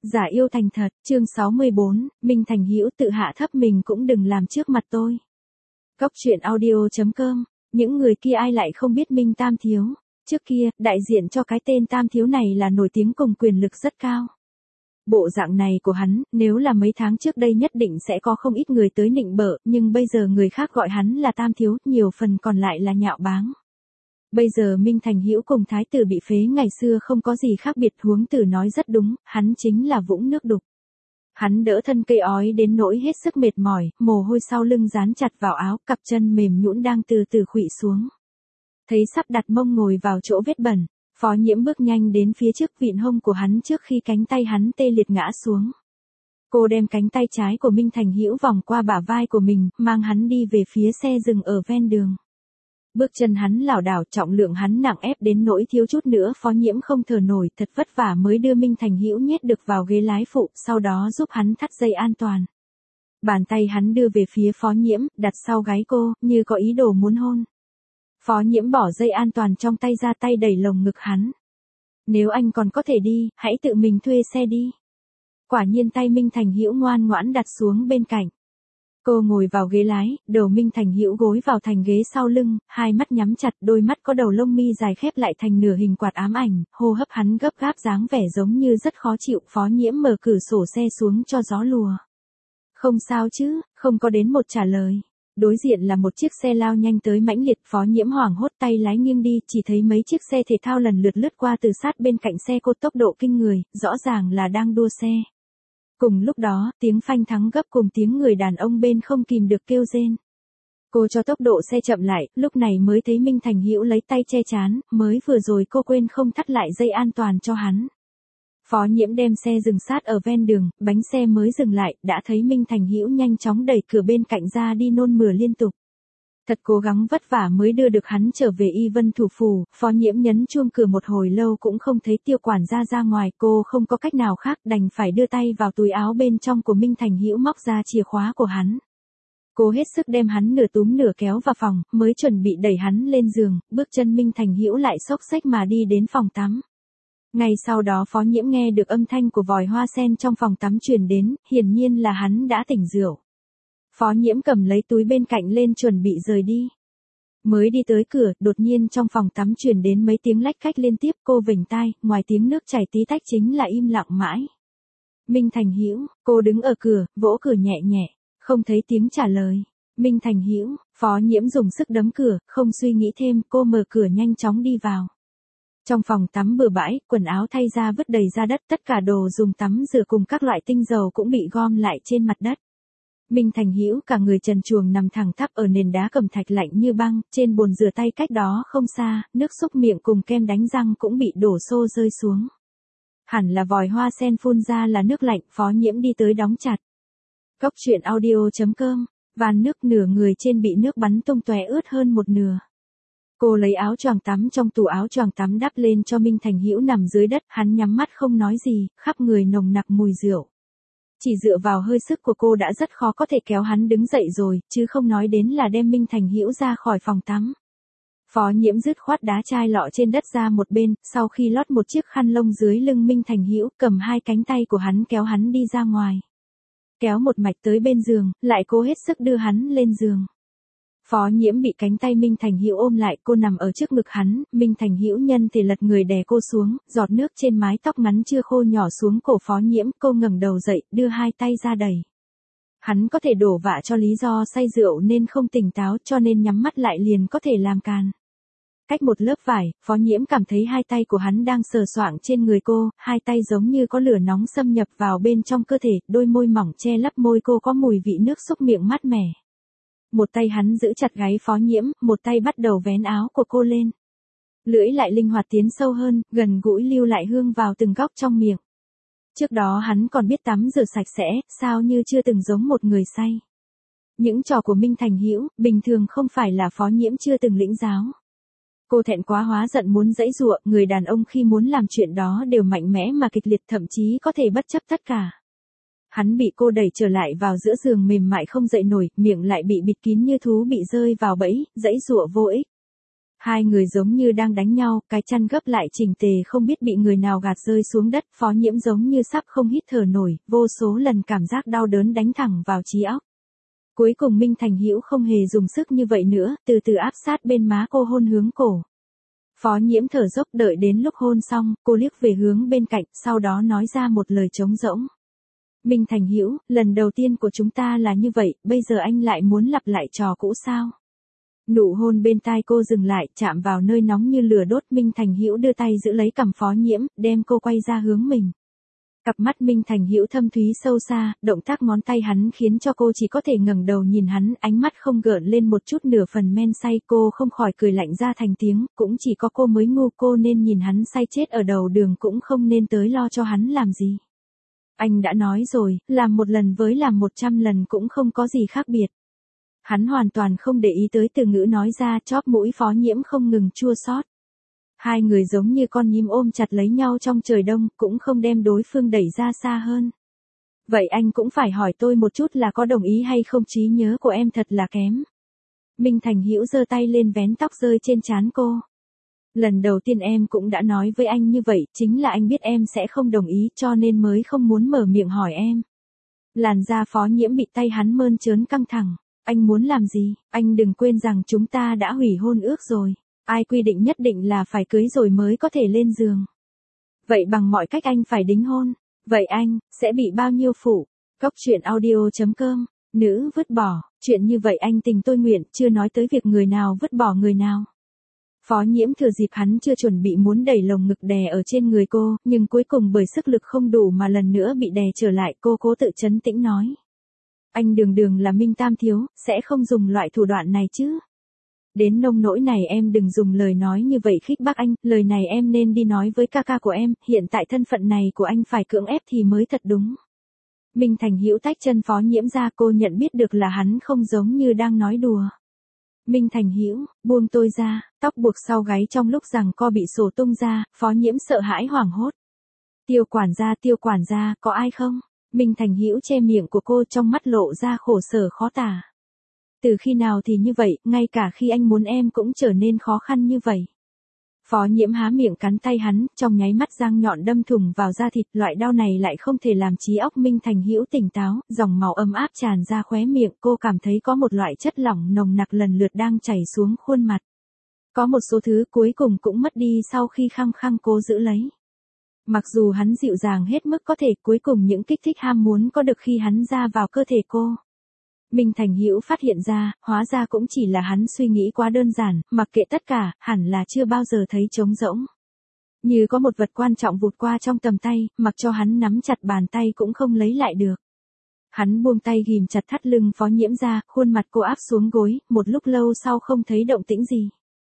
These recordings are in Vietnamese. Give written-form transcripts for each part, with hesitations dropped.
Giả yêu thành thật, chương 64, Minh Thành Hữu tự hạ thấp mình cũng đừng làm trước mặt tôi. Góc truyện audio.com, những người kia ai lại không biết Minh Tam Thiếu. Trước kia, đại diện cho cái tên Tam Thiếu này là nổi tiếng cùng quyền lực rất cao. Bộ dạng này của hắn, nếu là mấy tháng trước đây nhất định sẽ có không ít người tới nịnh bợ, nhưng bây giờ người khác gọi hắn là Tam Thiếu, nhiều phần còn lại là nhạo báng. Bây giờ Minh Thành Hữu cùng thái tử bị phế ngày xưa không có gì khác biệt, huống tử nói rất đúng, hắn chính là vũng nước đục. Hắn đỡ thân cây ói đến nỗi hết sức mệt mỏi, mồ hôi sau lưng dán chặt vào áo, cặp chân mềm nhũn đang từ từ khuỵu xuống. Thấy sắp đặt mông ngồi vào chỗ vết bẩn, Phó Nhiễm bước nhanh đến phía trước vịn hông của hắn trước khi cánh tay hắn tê liệt ngã xuống. Cô đem cánh tay trái của Minh Thành Hữu vòng qua bả vai của mình, mang hắn đi về phía xe dừng ở ven đường. Bước chân hắn lảo đảo, trọng lượng hắn nặng ép đến nỗi thiếu chút nữa Phó Nhiễm không thở nổi, thật vất vả mới đưa Minh Thành Hữu nhét được vào ghế lái phụ, sau đó giúp hắn thắt dây an toàn. Bàn tay hắn đưa về phía Phó Nhiễm, đặt sau gáy cô, như có ý đồ muốn hôn. Phó Nhiễm bỏ dây an toàn trong tay ra, tay đẩy lồng ngực hắn. Nếu anh còn có thể đi, hãy tự mình thuê xe đi. Quả nhiên tay Minh Thành Hữu ngoan ngoãn đặt xuống bên cạnh. Cô ngồi vào ghế lái, đầu Minh Thành Hữu gối vào thành ghế sau lưng, hai mắt nhắm chặt, đôi mắt có đầu lông mi dài khép lại thành nửa hình quạt ám ảnh, hô hấp hắn gấp gáp dáng vẻ giống như rất khó chịu. Phó Nhiễm mở cửa sổ xe xuống cho gió lùa. Không sao chứ, không có đến một trả lời. Đối diện là một chiếc xe lao nhanh tới mãnh liệt, Phó Nhiễm hoảng hốt tay lái nghiêng đi, chỉ thấy mấy chiếc xe thể thao lần lượt lướt qua từ sát bên cạnh xe cô, tốc độ kinh người, rõ ràng là đang đua xe. Cùng lúc đó, tiếng phanh thắng gấp cùng tiếng người đàn ông bên không kìm được kêu rên. Cô cho tốc độ xe chậm lại, lúc này mới thấy Minh Thành Hữu lấy tay che trán, mới vừa rồi cô quên không thắt lại dây an toàn cho hắn. Phó Nhiễm đem xe dừng sát ở ven đường, bánh xe mới dừng lại, đã thấy Minh Thành Hữu nhanh chóng đẩy cửa bên cạnh ra đi, nôn mửa liên tục. Thật cố gắng vất vả mới đưa được hắn trở về Y Vân thủ phủ. Phó Nhiễm nhấn chuông cửa một hồi lâu cũng không thấy Tiêu quản gia ra ngoài, cô không có cách nào khác, đành phải đưa tay vào túi áo bên trong của Minh Thành Hữu móc ra chìa khóa của hắn. Cô hết sức đem hắn nửa túm nửa kéo vào phòng, mới chuẩn bị đẩy hắn lên giường, bước chân Minh Thành Hữu lại xốc xếch mà đi đến phòng tắm. Ngay sau đó Phó Nhiễm nghe được âm thanh của vòi hoa sen trong phòng tắm truyền đến, hiển nhiên là hắn đã tỉnh rượu. Phó Nhiễm cầm lấy túi bên cạnh lên chuẩn bị rời đi. Mới đi tới cửa, đột nhiên trong phòng tắm truyền đến mấy tiếng lách cách liên tiếp, cô vểnh tai, ngoài tiếng nước chảy tí tách chính là im lặng mãi. Minh Thành Hữu, cô đứng ở cửa, vỗ cửa nhẹ nhẹ, không thấy tiếng trả lời. Minh Thành Hữu, Phó Nhiễm dùng sức đấm cửa, không suy nghĩ thêm, cô mở cửa nhanh chóng đi vào. Trong phòng tắm bừa bãi, quần áo thay ra vứt đầy ra đất, tất cả đồ dùng tắm rửa cùng các loại tinh dầu cũng bị gom lại trên mặt đất. Minh Thành Hữu cả người trần truồng nằm thẳng thắp ở nền đá cẩm thạch lạnh như băng, trên bồn rửa tay cách đó không xa, nước xúc miệng cùng kem đánh răng cũng bị đổ xô rơi xuống. Hẳn là vòi hoa sen phun ra là nước lạnh. Phó Nhiễm đi tới đóng chặt. Góc truyện audio.com, van nước nửa người trên bị nước bắn tung tóe, ướt hơn một nửa. Cô lấy áo choàng tắm trong tủ áo choàng tắm đắp lên cho Minh Thành Hữu nằm dưới đất, hắn nhắm mắt không nói gì, khắp người nồng nặc mùi rượu. Chỉ dựa vào hơi sức của cô đã rất khó có thể kéo hắn đứng dậy rồi, chứ không nói đến là đem Minh Thành Hữu ra khỏi phòng tắm. Phó Nhiễm dứt khoát đá chai lọ trên đất ra một bên, sau khi lót một chiếc khăn lông dưới lưng Minh Thành Hữu, cầm hai cánh tay của hắn kéo hắn đi ra ngoài. Kéo một mạch tới bên giường, lại cố hết sức đưa hắn lên giường. Phó Nhiễm bị cánh tay Minh Thành Hữu ôm lại, cô nằm ở trước ngực hắn, Minh Thành Hữu nhân thì lật người đè cô xuống, giọt nước trên mái tóc ngắn chưa khô nhỏ xuống cổ Phó Nhiễm, cô ngẩng đầu dậy, đưa hai tay ra đẩy. Hắn có thể đổ vạ cho lý do say rượu nên không tỉnh táo, cho nên nhắm mắt lại liền có thể làm càn. Cách một lớp vải, Phó Nhiễm cảm thấy hai tay của hắn đang sờ soạng trên người cô, hai tay giống như có lửa nóng xâm nhập vào bên trong cơ thể, đôi môi mỏng che lấp môi cô có mùi vị nước xúc miệng mát mẻ. Một tay hắn giữ chặt gáy Phó Nhiễm, một tay bắt đầu vén áo của cô lên. Lưỡi lại linh hoạt tiến sâu hơn, gần gũi lưu lại hương vào từng góc trong miệng. Trước đó hắn còn biết tắm rửa sạch sẽ, sao như chưa từng giống một người say. Những trò của Minh Thành Hữu, bình thường không phải là Phó Nhiễm chưa từng lĩnh giáo. Cô thẹn quá hóa giận muốn giãy giụa, người đàn ông khi muốn làm chuyện đó đều mạnh mẽ mà kịch liệt, thậm chí có thể bất chấp tất cả. Hắn bị cô đẩy trở lại vào giữa giường mềm mại không dậy nổi, miệng lại bị bịt kín như thú bị rơi vào bẫy, giãy giụa vô ích. Hai người giống như đang đánh nhau, cái chăn gấp lại chỉnh tề không biết bị người nào gạt rơi xuống đất, Phó Nhiễm giống như sắp không hít thở nổi, vô số lần cảm giác đau đớn đánh thẳng vào trí óc. Cuối cùng Minh Thành Hữu không hề dùng sức như vậy nữa, từ từ áp sát bên má cô hôn hướng cổ. Phó Nhiễm thở dốc đợi đến lúc hôn xong, cô liếc về hướng bên cạnh, sau đó nói ra một lời trống rỗng. Minh Thành Hữu, lần đầu tiên của chúng ta là như vậy, bây giờ anh lại muốn lặp lại trò cũ sao? Nụ hôn bên tai cô dừng lại, chạm vào nơi nóng như lửa đốt. Minh Thành Hữu đưa tay giữ lấy cằm Phó Nhiễm, đem cô quay ra hướng mình. Cặp mắt Minh Thành Hữu thâm thúy sâu xa, động tác ngón tay hắn khiến cho cô chỉ có thể ngẩng đầu nhìn hắn, ánh mắt không gợn lên một chút nửa phần men say. Cô không khỏi cười lạnh ra thành tiếng, cũng chỉ có cô mới ngu, cô nên nhìn hắn say chết ở đầu đường cũng không nên tới lo cho hắn làm gì. Anh đã nói rồi, làm một lần với làm 100 lần cũng không có gì khác biệt. Hắn hoàn toàn không để ý tới từ ngữ nói ra, chóp mũi Phó Nhiễm không ngừng chua xót. Hai người giống như con nhím ôm chặt lấy nhau trong trời đông, cũng không đem đối phương đẩy ra xa hơn. Vậy anh cũng phải hỏi tôi một chút là có đồng ý hay không, trí nhớ của em thật là kém. Minh Thành Hữu giơ tay lên vén tóc rơi trên trán cô. Lần đầu tiên em cũng đã nói với anh như vậy, chính là anh biết em sẽ không đồng ý cho nên mới không muốn mở miệng hỏi em. Làn da Phó Nhiễm bị tay hắn mơn trớn căng thẳng. Anh muốn làm gì? Anh đừng quên rằng chúng ta đã hủy hôn ước rồi. Ai quy định nhất định là phải cưới rồi mới có thể lên giường. Vậy bằng mọi cách anh phải đính hôn. Vậy anh, sẽ bị bao nhiêu phụ? Cóc truyện audio.com. Nữ vứt bỏ, chuyện như vậy anh tình tôi nguyện, chưa nói tới việc người nào vứt bỏ người nào. Phó Nhiễm thừa dịp hắn chưa chuẩn bị muốn đẩy lồng ngực đè ở trên người cô, nhưng cuối cùng bởi sức lực không đủ mà lần nữa bị đè trở lại. Cô cố tự trấn tĩnh nói. Anh đường đường là Minh Tam Thiếu, sẽ không dùng loại thủ đoạn này chứ. Đến nông nỗi này em đừng dùng lời nói như vậy khích bác anh, lời này em nên đi nói với ca ca của em, hiện tại thân phận này của anh phải cưỡng ép thì mới thật đúng. Minh Thành Hữu tách chân Phó Nhiễm ra, cô nhận biết được là hắn không giống như đang nói đùa. Minh Thành Hữu, buông tôi ra, tóc buộc sau gáy trong lúc giằng co bị xổ tung ra, Phó Nhiễm sợ hãi hoảng hốt. Tiêu quản gia, có ai không? Minh Thành Hữu che miệng của cô, trong mắt lộ ra khổ sở khó tả. Từ khi nào thì như vậy, ngay cả khi anh muốn em cũng trở nên khó khăn như vậy. Phó Nhiễm há miệng cắn tay hắn, trong nháy mắt răng nhọn đâm thủng vào da thịt, loại đau này lại không thể làm trí óc Minh Thành Hữu tỉnh táo, dòng máu ấm áp tràn ra khóe miệng, cô cảm thấy có một loại chất lỏng nồng nặc lần lượt đang chảy xuống khuôn mặt. Có một số thứ cuối cùng cũng mất đi sau khi khăng khăng cố giữ lấy. Mặc dù hắn dịu dàng hết mức có thể, cuối cùng những kích thích ham muốn có được khi hắn ra vào cơ thể cô. Minh Thành Hữu phát hiện ra, hóa ra cũng chỉ là hắn suy nghĩ quá đơn giản, mặc kệ tất cả, hẳn là chưa bao giờ thấy trống rỗng. Như có một vật quan trọng vụt qua trong tầm tay, mặc cho hắn nắm chặt bàn tay cũng không lấy lại được. Hắn buông tay ghìm chặt thắt lưng Phó Nhiễm ra, khuôn mặt cô áp xuống gối, một lúc lâu sau không thấy động tĩnh gì.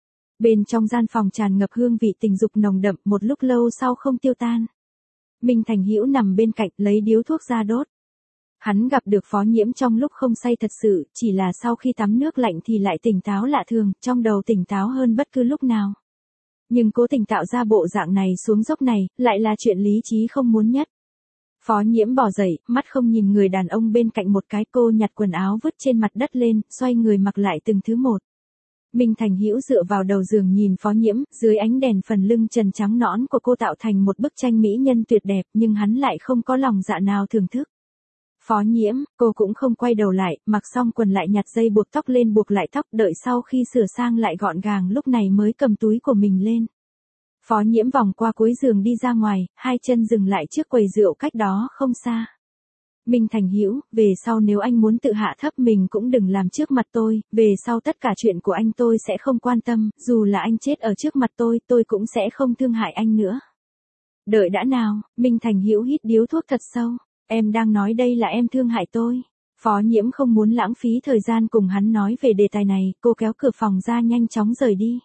Bên trong gian phòng tràn ngập hương vị tình dục nồng đậm, một lúc lâu sau không tiêu tan. Minh Thành Hữu nằm bên cạnh lấy điếu thuốc ra đốt. Hắn gặp được Phó Nhiễm trong lúc không say thật sự, chỉ là sau khi tắm nước lạnh thì lại tỉnh táo lạ thường, trong đầu tỉnh táo hơn bất cứ lúc nào. Nhưng cố tình tạo ra bộ dạng này xuống dốc này, lại là chuyện lý trí không muốn nhất. Phó Nhiễm bò dậy, mắt không nhìn người đàn ông bên cạnh một cái, cô nhặt quần áo vứt trên mặt đất lên, xoay người mặc lại từng thứ một. Minh Thành Hữu dựa vào đầu giường nhìn Phó Nhiễm, dưới ánh đèn phần lưng trần trắng nõn của cô tạo thành một bức tranh mỹ nhân tuyệt đẹp, nhưng hắn lại không có lòng dạ nào thưởng thức. Phó Nhiễm, cô cũng không quay đầu lại, mặc xong quần lại nhặt dây buộc tóc lên buộc lại tóc, đợi sau khi sửa sang lại gọn gàng lúc này mới cầm túi của mình lên. Phó Nhiễm vòng qua cuối giường đi ra ngoài, hai chân dừng lại trước quầy rượu cách đó không xa. Minh Thành Hữu, về sau nếu anh muốn tự hạ thấp mình cũng đừng làm trước mặt tôi, về sau tất cả chuyện của anh tôi sẽ không quan tâm, dù là anh chết ở trước mặt tôi cũng sẽ không thương hại anh nữa. Đợi đã nào, Minh Thành Hữu hít điếu thuốc thật sâu. Em đang nói đây là em thương hại tôi. Phó Nhiễm không muốn lãng phí thời gian cùng hắn nói về đề tài này, cô kéo cửa phòng ra nhanh chóng rời đi.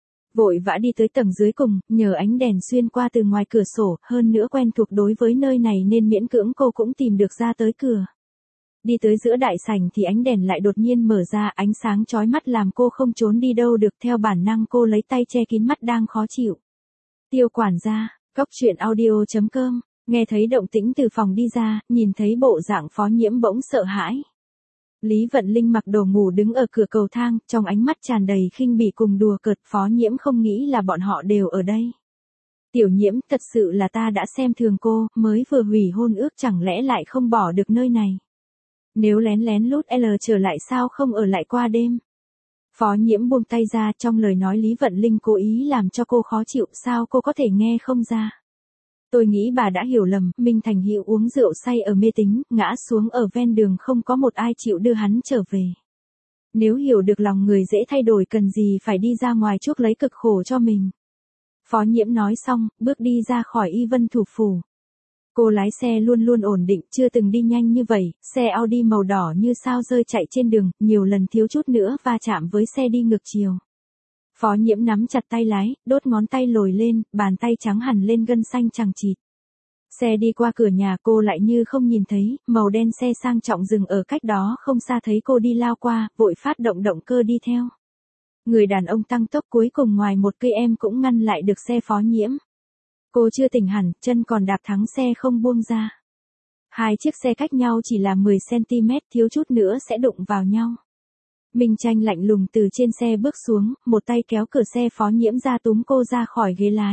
Vội vã đi tới tầng dưới cùng, nhờ ánh đèn xuyên qua từ ngoài cửa sổ, hơn nữa quen thuộc đối với nơi này nên miễn cưỡng cô cũng tìm được ra tới cửa. Đi tới giữa đại sảnh thì ánh đèn lại đột nhiên mở ra, ánh sáng chói mắt làm cô không trốn đi đâu được, theo bản năng cô lấy tay che kín mắt đang khó chịu. Tiêu quản gia, cóc truyện audio.com. Nghe thấy động tĩnh từ phòng đi ra, nhìn thấy bộ dạng Phó Nhiễm bỗng sợ hãi. Lý Vận Linh mặc đồ ngủ đứng ở cửa cầu thang, trong ánh mắt tràn đầy khinh bỉ cùng đùa cợt. Phó Nhiễm không nghĩ là bọn họ đều ở đây. Tiểu Nhiễm, thật sự là ta đã xem thường cô, mới vừa hủy hôn ước chẳng lẽ lại không bỏ được nơi này. Nếu lén lén lút L trở lại sao không ở lại qua đêm. Phó Nhiễm buông tay ra, trong lời nói Lý Vận Linh cố ý làm cho cô khó chịu, sao cô có thể nghe không ra. Tôi nghĩ bà đã hiểu lầm, Minh Thành Hữu uống rượu say ở mê tín, ngã xuống ở ven đường không có một ai chịu đưa hắn trở về. Nếu hiểu được lòng người dễ thay đổi cần gì phải đi ra ngoài chuốc lấy cực khổ cho mình. Phó Nhiễm nói xong, bước đi ra khỏi Y Vân thủ phủ. Cô lái xe luôn luôn ổn định, chưa từng đi nhanh như vậy, xe Audi màu đỏ như sao rơi chạy trên đường, nhiều lần thiếu chút nữa va chạm với xe đi ngược chiều. Phó Nhiễm nắm chặt tay lái, đốt ngón tay lồi lên, bàn tay trắng hẳn lên gân xanh chằng chịt. Xe đi qua cửa nhà cô lại như không nhìn thấy, màu đen xe sang trọng dừng ở cách đó không xa thấy cô đi lao qua, vội phát động động cơ đi theo. Người đàn ông tăng tốc cuối cùng ngoài một cây em cũng ngăn lại được xe Phó Nhiễm. Cô chưa tỉnh hẳn, chân còn đạp thắng xe không buông ra. Hai chiếc xe cách nhau chỉ là 10cm, thiếu chút nữa sẽ đụng vào nhau. Minh Tranh lạnh lùng từ trên xe bước xuống, một tay kéo cửa xe Phó Nhiễm ra túm cô ra khỏi ghế lái.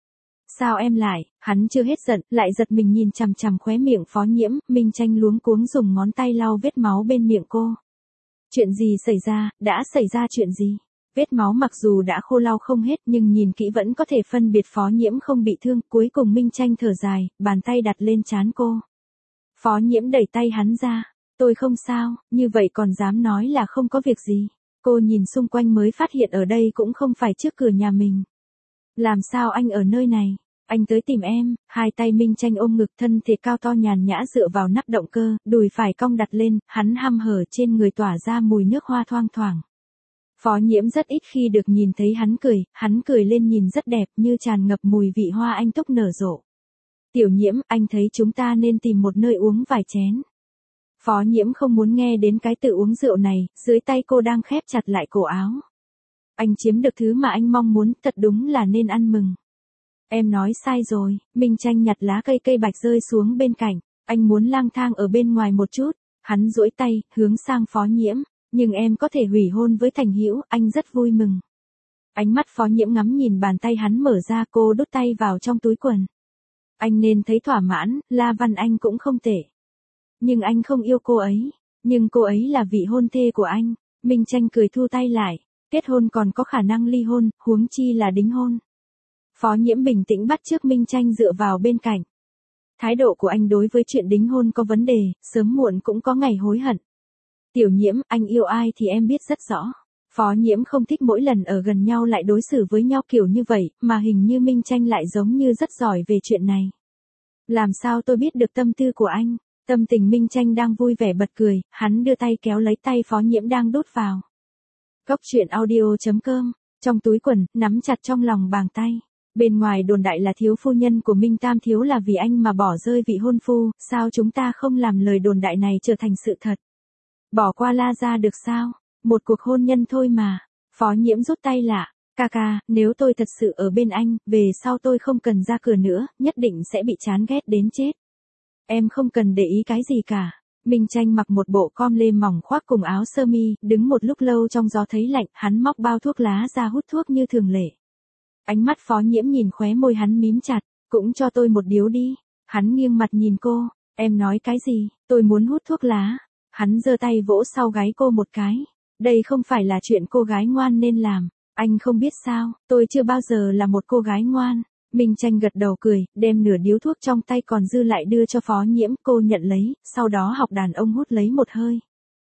Sao em lại, hắn chưa hết giận, lại giật mình nhìn chằm chằm khóe miệng Phó Nhiễm, Minh Tranh luống cuống dùng ngón tay lau vết máu bên miệng cô. Chuyện gì xảy ra, đã xảy ra chuyện gì? Vết máu mặc dù đã khô lau không hết nhưng nhìn kỹ vẫn có thể phân biệt Phó Nhiễm không bị thương, cuối cùng Minh Tranh thở dài, bàn tay đặt lên trán cô. Phó Nhiễm đẩy tay hắn ra, tôi không sao, như vậy còn dám nói là không có việc gì. Cô nhìn xung quanh mới phát hiện ở đây cũng không phải trước cửa nhà mình. Làm sao anh ở nơi này? Anh tới tìm em. Hai tay Minh Tranh ôm ngực, thân thể cao to nhàn nhã dựa vào nắp động cơ, đùi phải cong đặt lên, hắn hăm hở trên người tỏa ra mùi nước hoa thoang thoảng. Phó Nhiễm rất ít khi được nhìn thấy hắn cười lên nhìn rất đẹp như tràn ngập mùi vị hoa anh túc nở rộ. Tiểu Nhiễm, anh thấy chúng ta nên tìm một nơi uống vài chén. Phó Nhiễm không muốn nghe đến cái tự uống rượu này, dưới tay cô đang khép chặt lại cổ áo. Anh chiếm được thứ mà anh mong muốn, thật đúng là nên ăn mừng. Em nói sai rồi, Minh Tranh nhặt lá cây bạch rơi xuống bên cạnh, anh muốn lang thang ở bên ngoài một chút, hắn duỗi tay, hướng sang Phó Nhiễm, nhưng em có thể hủy hôn với Thành Hữu, anh rất vui mừng. Ánh mắt Phó Nhiễm ngắm nhìn bàn tay hắn mở ra, cô đút tay vào trong túi quần. Anh nên thấy thỏa mãn, La Văn Anh cũng không tệ. Nhưng anh không yêu cô ấy, nhưng cô ấy là vị hôn thê của anh. Minh Tranh cười thu tay lại, kết hôn còn có khả năng ly hôn, huống chi là đính hôn. Phó Nhiễm bình tĩnh bắt chước Minh Tranh dựa vào bên cạnh. Thái độ của anh đối với chuyện đính hôn có vấn đề, sớm muộn cũng có ngày hối hận. Tiểu Nhiễm, anh yêu ai thì em biết rất rõ. Phó Nhiễm không thích mỗi lần ở gần nhau lại đối xử với nhau kiểu như vậy, mà hình như Minh Tranh lại giống như rất giỏi về chuyện này. Làm sao tôi biết được tâm tư của anh? Tâm tình Minh Tranh đang vui vẻ bật cười, hắn đưa tay kéo lấy tay Phó Nhiễm đang đút vào. Cốc truyện audio.com, trong túi quần, nắm chặt trong lòng bàn tay. Bên ngoài đồn đại là thiếu phu nhân của Minh Tam Thiếu là vì anh mà bỏ rơi vị hôn phu, sao chúng ta không làm lời đồn đại này trở thành sự thật? Bỏ qua La gia được sao? Một cuộc hôn nhân thôi mà. Phó Nhiễm rút tay lại. Ca, nếu tôi thật sự ở bên anh, về sau tôi không cần ra cửa nữa, nhất định sẽ bị chán ghét đến chết. Em không cần để ý cái gì cả. Minh Tranh mặc một bộ com lê mỏng khoác cùng áo sơ mi, đứng một lúc lâu trong gió thấy lạnh, hắn móc bao thuốc lá ra hút thuốc như thường lệ. Ánh mắt Phó Nhiễm nhìn khóe môi hắn mím chặt, cũng cho tôi một điếu đi. Hắn nghiêng mặt nhìn cô, em nói cái gì, tôi muốn hút thuốc lá. Hắn giơ tay vỗ sau gáy cô một cái. Đây không phải là chuyện cô gái ngoan nên làm. Anh không biết sao, tôi chưa bao giờ là một cô gái ngoan. Minh Tranh gật đầu cười, đem nửa điếu thuốc trong tay còn dư lại đưa cho Phó Nhiễm, cô nhận lấy, sau đó học đàn ông hút lấy một hơi.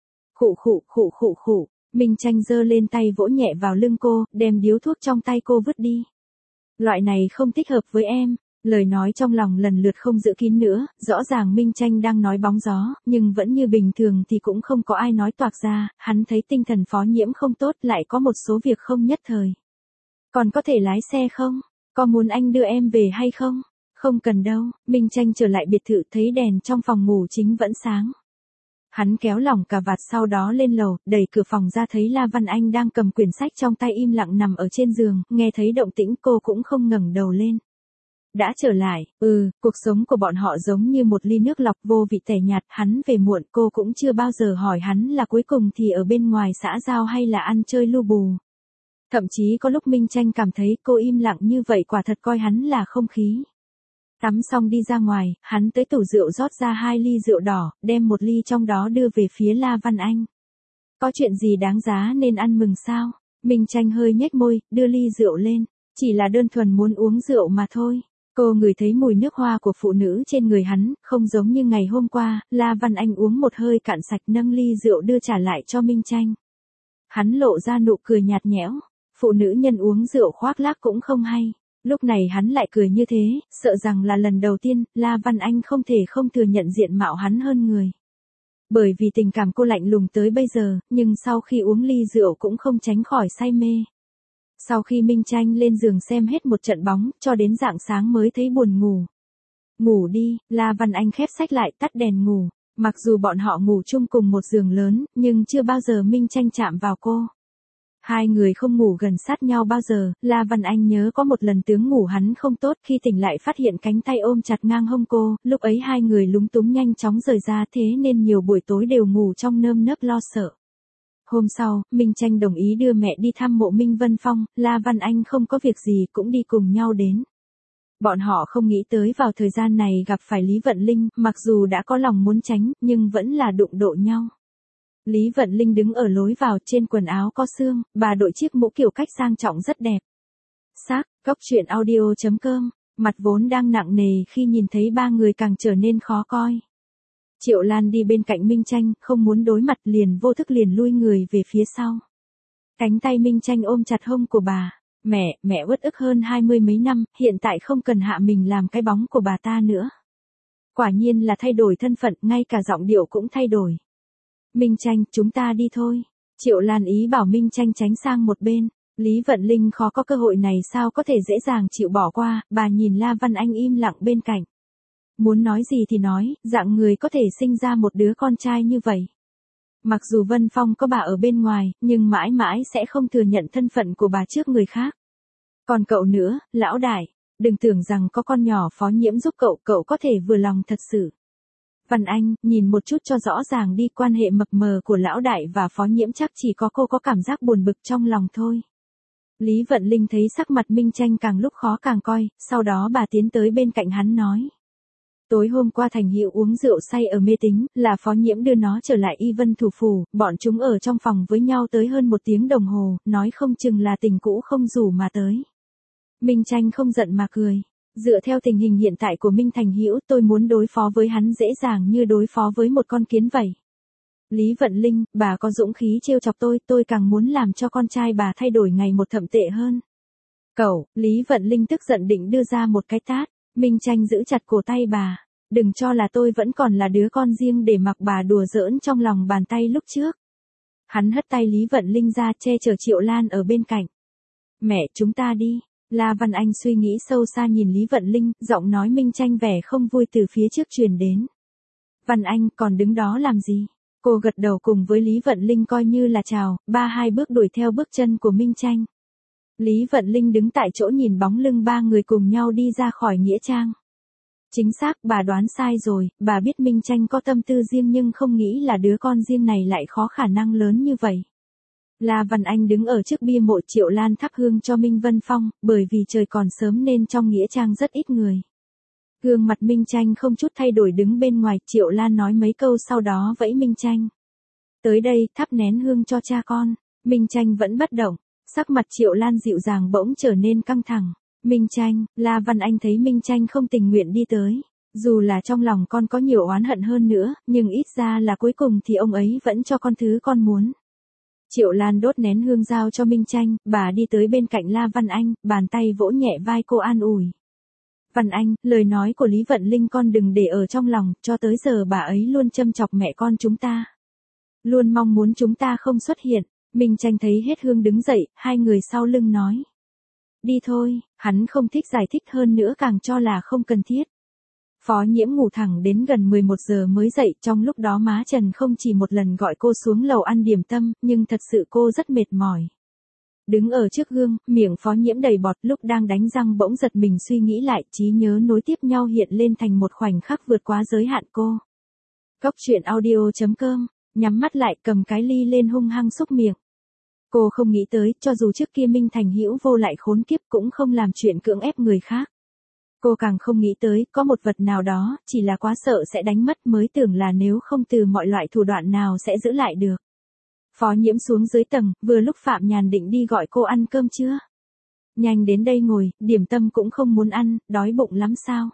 Khụ. Minh Tranh giơ lên tay vỗ nhẹ vào lưng cô, đem điếu thuốc trong tay cô vứt đi. Loại này không thích hợp với em. Lời nói trong lòng lần lượt không giữ kín nữa, rõ ràng Minh Tranh đang nói bóng gió, nhưng vẫn như bình thường thì cũng không có ai nói toạc ra, hắn thấy tinh thần Phó Nhiễm không tốt lại có một số việc không nhất thời. Còn có thể lái xe không? Có muốn anh đưa em về hay không? Không cần đâu, Minh Tranh trở lại biệt thự thấy đèn trong phòng ngủ chính vẫn sáng. Hắn kéo lỏng cà vạt sau đó lên lầu, đẩy cửa phòng ra thấy La Văn Anh đang cầm quyển sách trong tay im lặng nằm ở trên giường, nghe thấy động tĩnh cô cũng không ngẩng đầu lên. đã trở lại, cuộc sống của bọn họ giống như một ly nước lọc vô vị tẻ nhạt, hắn về muộn cô cũng chưa bao giờ hỏi hắn là cuối cùng thì ở bên ngoài xã giao hay là ăn chơi lu bù. Thậm chí có lúc Minh Tranh cảm thấy cô im lặng như vậy quả thật coi hắn là không khí. Tắm xong đi ra ngoài, hắn tới tủ rượu rót ra 2 ly rượu đỏ, đem một ly trong đó đưa về phía La Văn Anh. Có chuyện gì đáng giá nên ăn mừng sao? Minh Tranh hơi nhếch môi, đưa ly rượu lên. Chỉ là đơn thuần muốn uống rượu mà thôi. Cô ngửi thấy mùi nước hoa của phụ nữ trên người hắn, không giống như ngày hôm qua, La Văn Anh uống một hơi cạn sạch nâng ly rượu đưa trả lại cho Minh Tranh. Hắn lộ ra nụ cười nhạt nhẽo, phụ nữ nhân uống rượu khoác lác cũng không hay. Lúc này hắn lại cười như thế, sợ rằng là lần đầu tiên, La Văn Anh không thể không thừa nhận diện mạo hắn hơn người. Bởi vì tình cảm cô lạnh lùng tới bây giờ, nhưng sau khi uống ly rượu cũng không tránh khỏi say mê. Sau khi Minh Tranh lên giường xem hết một trận bóng, cho đến rạng sáng mới thấy buồn ngủ. Ngủ đi, La Văn Anh khép sách lại tắt đèn ngủ. Mặc dù bọn họ ngủ chung cùng một giường lớn, nhưng chưa bao giờ Minh Tranh chạm vào cô. Hai người không ngủ gần sát nhau bao giờ, La Văn Anh nhớ có một lần tướng ngủ hắn không tốt, khi tỉnh lại phát hiện cánh tay ôm chặt ngang hông cô, lúc ấy hai người lúng túng nhanh chóng rời ra, thế nên nhiều buổi tối đều ngủ trong nơm nớp lo sợ. Hôm sau, Minh Tranh đồng ý đưa mẹ đi thăm mộ Minh Vân Phong, La Văn Anh không có việc gì cũng đi cùng nhau đến. Bọn họ không nghĩ tới vào thời gian này gặp phải Lý Vận Linh, mặc dù đã có lòng muốn tránh, nhưng vẫn là đụng độ nhau. Lý Vận Linh đứng ở lối vào, trên quần áo có xương, bà đội chiếc mũ kiểu cách sang trọng rất đẹp. Cóc truyện audio.com, mặt vốn đang nặng nề khi nhìn thấy ba người càng trở nên khó coi. Triệu Lan đi bên cạnh Minh Tranh, không muốn đối mặt liền vô thức liền lui người về phía sau. Cánh tay Minh Tranh ôm chặt hông của bà. Mẹ uất ức hơn 20 mấy năm, hiện tại không cần hạ mình làm cái bóng của bà ta nữa. Quả nhiên là thay đổi thân phận, ngay cả giọng điệu cũng thay đổi. Minh Tranh, chúng ta đi thôi. Triệu Lan ý bảo Minh Tranh tránh sang một bên. Lý Vận Linh khó có cơ hội này sao có thể dễ dàng chịu bỏ qua, bà nhìn La Văn Anh im lặng bên cạnh. Muốn nói gì thì nói, dạng người có thể sinh ra một đứa con trai như vậy. Mặc dù Vân Phong có bà ở bên ngoài, nhưng mãi mãi sẽ không thừa nhận thân phận của bà trước người khác. Còn cậu nữa, lão đại, đừng tưởng rằng có con nhỏ Phó Nhiễm giúp cậu có thể vừa lòng thật sự. Văn Anh, nhìn một chút cho rõ ràng đi, quan hệ mập mờ của lão đại và Phó Nhiễm chắc chỉ có cô có cảm giác buồn bực trong lòng thôi. Lý Vận Linh thấy sắc mặt Minh Tranh càng lúc khó càng coi, sau đó bà tiến tới bên cạnh hắn nói. Tối hôm qua Thành Hiệu uống rượu say ở mê tín, là Phó Nhiễm đưa nó trở lại Y Vân thủ phủ, bọn chúng ở trong phòng với nhau tới hơn 1 tiếng đồng hồ, nói không chừng là tình cũ không rủ mà tới. Minh Tranh không giận mà cười. Dựa theo tình hình hiện tại của Minh Thành Hữu, tôi muốn đối phó với hắn dễ dàng như đối phó với một con kiến vậy. Lý Vận Linh, bà có dũng khí trêu chọc tôi càng muốn làm cho con trai bà thay đổi ngày một thậm tệ hơn. Cậu, Lý Vận Linh tức giận định đưa ra một cái tát. Minh Tranh giữ chặt cổ tay bà. Đừng cho là tôi vẫn còn là đứa con riêng để mặc bà đùa giỡn trong lòng bàn tay lúc trước. Hắn hất tay Lý Vận Linh ra, che chở Triệu Lan ở bên cạnh. Mẹ, chúng ta đi. La Văn Anh suy nghĩ sâu xa nhìn Lý Vận Linh, giọng nói Minh Tranh vẻ không vui từ phía trước truyền đến. Văn Anh, còn đứng đó làm gì? Cô gật đầu cùng với Lý Vận Linh coi như là chào, 2 bước đuổi theo bước chân của Minh Tranh. Lý Vận Linh đứng tại chỗ nhìn bóng lưng 3 người cùng nhau đi ra khỏi nghĩa trang. Chính xác, bà đoán sai rồi, bà biết Minh Tranh có tâm tư riêng nhưng không nghĩ là đứa con riêng này lại khó khả năng lớn như vậy. La Văn Anh đứng ở trước bia mộ Triệu Lan thắp hương cho Minh Vân Phong, bởi vì trời còn sớm nên trong nghĩa trang rất ít người. Gương mặt Minh Tranh không chút thay đổi đứng bên ngoài, Triệu Lan nói mấy câu sau đó vẫy Minh Tranh. Tới đây, thắp nén hương cho cha con. Minh Tranh vẫn bất động, sắc mặt Triệu Lan dịu dàng bỗng trở nên căng thẳng. Minh Tranh, La Văn Anh thấy Minh Tranh không tình nguyện đi tới. Dù là trong lòng con có nhiều oán hận hơn nữa, nhưng ít ra là cuối cùng thì ông ấy vẫn cho con thứ con muốn. Triệu Lan đốt nén hương giao cho Minh Tranh, bà đi tới bên cạnh La Văn Anh, bàn tay vỗ nhẹ vai cô an ủi. Văn Anh, lời nói của Lý Vận Linh con đừng để ở trong lòng, cho tới giờ bà ấy luôn châm chọc mẹ con chúng ta. Luôn mong muốn chúng ta không xuất hiện. Minh Tranh thấy hết hương đứng dậy, 2 người sau lưng nói. Đi thôi, hắn không thích giải thích hơn nữa càng cho là không cần thiết. Phó Nhiễm ngủ thẳng đến gần 11 giờ mới dậy, trong lúc đó má Trần không chỉ một lần gọi cô xuống lầu ăn điểm tâm, nhưng thật sự cô rất mệt mỏi. Đứng ở trước gương, miệng Phó Nhiễm đầy bọt, lúc đang đánh răng bỗng giật mình suy nghĩ lại, trí nhớ nối tiếp nhau hiện lên thành một khoảnh khắc vượt quá giới hạn cô. Cốc truyện audio.com, nhắm mắt lại cầm cái ly lên hung hăng xúc miệng. Cô không nghĩ tới, cho dù trước kia Minh Thành Hữu vô lại khốn kiếp cũng không làm chuyện cưỡng ép người khác. Cô càng không nghĩ tới, có một vật nào đó, chỉ là quá sợ sẽ đánh mất mới tưởng là nếu không từ mọi loại thủ đoạn nào sẽ giữ lại được. Phó Nhiễm xuống dưới tầng, vừa lúc Phạm Nhàn định đi gọi cô ăn cơm trưa. Nhanh đến đây ngồi, điểm tâm cũng không muốn ăn, đói bụng lắm sao?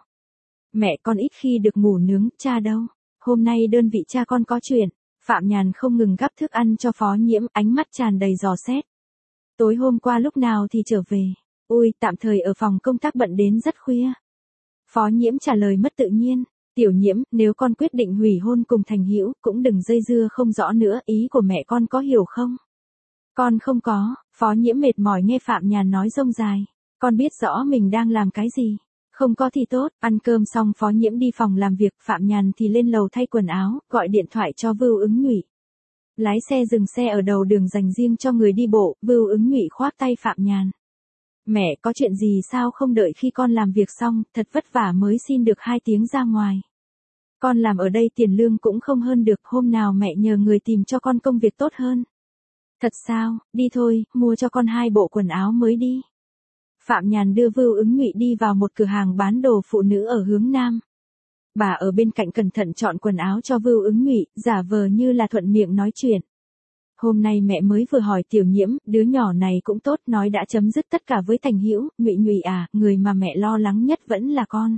Mẹ con ít khi được ngủ nướng, cha đâu? Hôm nay đơn vị cha con có chuyện. Phạm Nhàn không ngừng gắp thức ăn cho Phó Nhiễm, ánh mắt tràn đầy dò xét. Tối hôm qua lúc nào thì trở về? Ôi, tạm thời ở phòng công tác bận đến rất khuya. Phó Nhiễm trả lời mất tự nhiên. Tiểu Nhiễm, nếu con quyết định hủy hôn cùng Thành Hữu, cũng đừng dây dưa không rõ nữa, ý của mẹ con có hiểu không? Con không có. Phó Nhiễm mệt mỏi nghe Phạm Nhàn nói rông dài. Con biết rõ mình đang làm cái gì. Không có thì tốt. Ăn cơm xong Phó Nhiễm đi phòng làm việc, Phạm Nhàn thì lên lầu thay quần áo, gọi điện thoại cho Vưu Ứng Nhụy. Lái xe dừng xe ở đầu đường dành riêng cho người đi bộ, Vưu Ứng Nhụy khoác tay Phạm Nhàn. Mẹ có chuyện gì sao không đợi khi con làm việc xong, thật vất vả mới xin được 2 tiếng ra ngoài. Con làm ở đây tiền lương cũng không hơn được, hôm nào mẹ nhờ người tìm cho con công việc tốt hơn. Thật sao, đi thôi, mua cho con 2 bộ quần áo mới đi. Phạm Nhàn đưa Vưu Ứng Nhụy đi vào một cửa hàng bán đồ phụ nữ ở hướng Nam. Bà ở bên cạnh cẩn thận chọn quần áo cho Vưu Ứng Nhụy, giả vờ như là thuận miệng nói chuyện. Hôm nay mẹ mới vừa hỏi Tiểu Nhiễm, đứa nhỏ này cũng tốt, nói đã chấm dứt tất cả với Thành Hữu, Nhụy Nhụy à, người mà mẹ lo lắng nhất vẫn là con.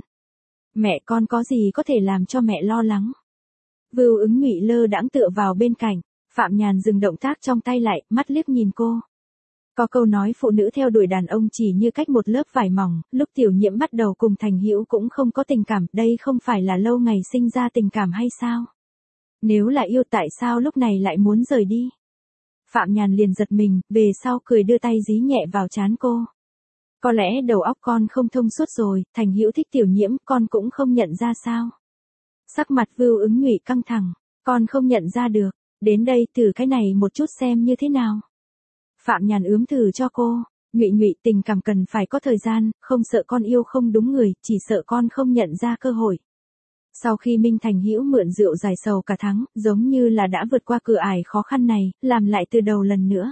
Mẹ con có gì có thể làm cho mẹ lo lắng? Vưu Ứng Nhụy lơ đãng tựa vào bên cạnh, Phạm Nhàn dừng động tác trong tay lại, mắt liếc nhìn cô. Có câu nói phụ nữ theo đuổi đàn ông chỉ như cách một lớp vải mỏng, lúc Tiểu Nhiễm bắt đầu cùng Thành Hữu cũng không có tình cảm, đây không phải là lâu ngày sinh ra tình cảm hay sao? Nếu là yêu tại sao lúc này lại muốn rời đi? Phạm Nhàn liền giật mình, về sau cười đưa tay dí nhẹ vào trán cô. Có lẽ đầu óc con không thông suốt rồi, Thành Hữu thích Tiểu Nhiễm, con cũng không nhận ra sao? Sắc mặt Vưu Ứng Nhụy căng thẳng, con không nhận ra được, đến đây thử cái này một chút xem như thế nào. Phạm Nhàn ướm thử cho cô, Nhụy Nhụy tình cảm cần phải có thời gian, không sợ con yêu không đúng người, chỉ sợ con không nhận ra cơ hội. Sau khi Minh Thành Hữu mượn rượu giải sầu cả tháng, giống như là đã vượt qua cửa ải khó khăn này, làm lại từ đầu lần nữa.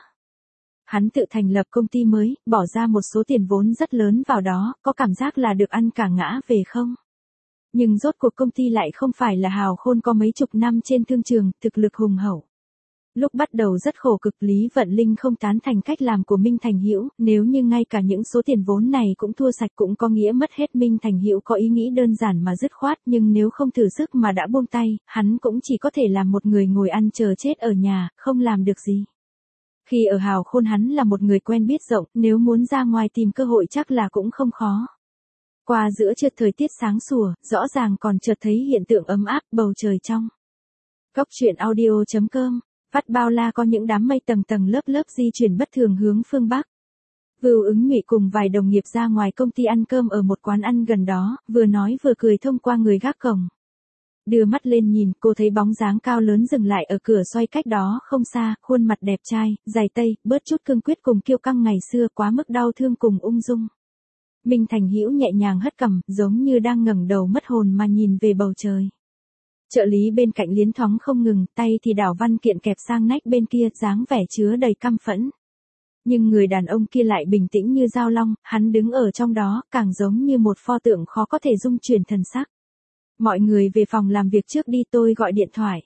Hắn tự thành lập công ty mới, bỏ ra một số tiền vốn rất lớn vào đó, có cảm giác là được ăn cả ngã về không? Nhưng rốt cuộc công ty lại không phải là hào khôn có mấy chục năm trên thương trường, thực lực hùng hậu. Lúc bắt đầu rất khổ cực, Lý Vận Linh không tán thành cách làm của Minh Thành Hữu, nếu như ngay cả những số tiền vốn này cũng thua sạch cũng có nghĩa mất hết. Minh Thành Hữu có ý nghĩ đơn giản mà dứt khoát, nhưng nếu không thử sức mà đã buông tay, hắn cũng chỉ có thể làm một người ngồi ăn chờ chết ở nhà, không làm được gì. Khi ở hào khôn hắn là một người quen biết rộng, nếu muốn ra ngoài tìm cơ hội chắc là cũng không khó. Qua giữa trưa thời tiết sáng sủa, rõ ràng còn chợt thấy hiện tượng ấm áp, bầu trời trong. Cốc truyện audio.com, vắt bao la có những đám mây tầng tầng lớp lớp di chuyển bất thường hướng phương Bắc. Vưu Ứng Nhụy cùng vài đồng nghiệp ra ngoài công ty ăn cơm ở một quán ăn gần đó, vừa nói vừa cười thông qua người gác cổng. Đưa mắt lên nhìn, cô thấy bóng dáng cao lớn dừng lại ở cửa xoay cách đó không xa, khuôn mặt đẹp trai, dài tây, bớt chút cương quyết cùng kiêu căng ngày xưa, quá mức đau thương cùng ung dung. Minh Thành Hữu nhẹ nhàng hất cằm, giống như đang ngẩng đầu mất hồn mà nhìn về bầu trời. Trợ lý bên cạnh liến thoáng không ngừng, tay thì đảo văn kiện kẹp sang nách bên kia, dáng vẻ chứa đầy căm phẫn. Nhưng người đàn ông kia lại bình tĩnh như dao long, hắn đứng ở trong đó, càng giống như một pho tượng khó có thể dung chuyển thần sắc. Mọi người về phòng làm việc trước đi, tôi gọi điện thoại.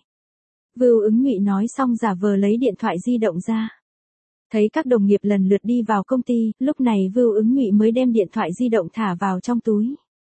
Vưu Ứng Nhụy nói xong giả vờ lấy điện thoại di động ra. Thấy các đồng nghiệp lần lượt đi vào công ty, lúc này Vưu Ứng Nhụy mới đem điện thoại di động thả vào trong túi.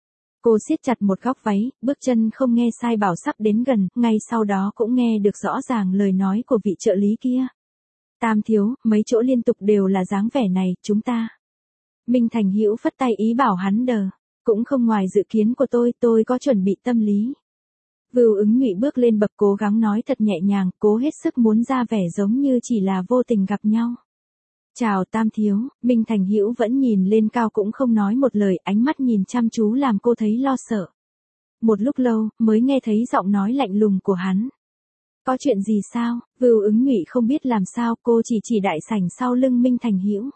Cô siết chặt một góc váy, bước chân không nghe sai bảo sắp đến gần, ngay sau đó cũng nghe được rõ ràng lời nói của vị trợ lý kia. Tam thiếu, mấy chỗ liên tục đều là dáng vẻ này, chúng ta. Minh Thành Hữu phất tay ý bảo hắn đờ. Cũng không ngoài dự kiến của tôi có chuẩn bị tâm lý. Vưu Ứng Nhụy bước lên bậc cố gắng nói thật nhẹ nhàng, cố hết sức muốn ra vẻ giống như chỉ là vô tình gặp nhau. Chào Tam thiếu, Minh Thành Hữu vẫn nhìn lên cao cũng không nói một lời, ánh mắt nhìn chăm chú làm cô thấy lo sợ. Một lúc lâu, mới nghe thấy giọng nói lạnh lùng của hắn. Có chuyện gì sao? Vưu Ứng Nhụy không biết làm sao, cô chỉ đại sảnh sau lưng Minh Thành Hữu.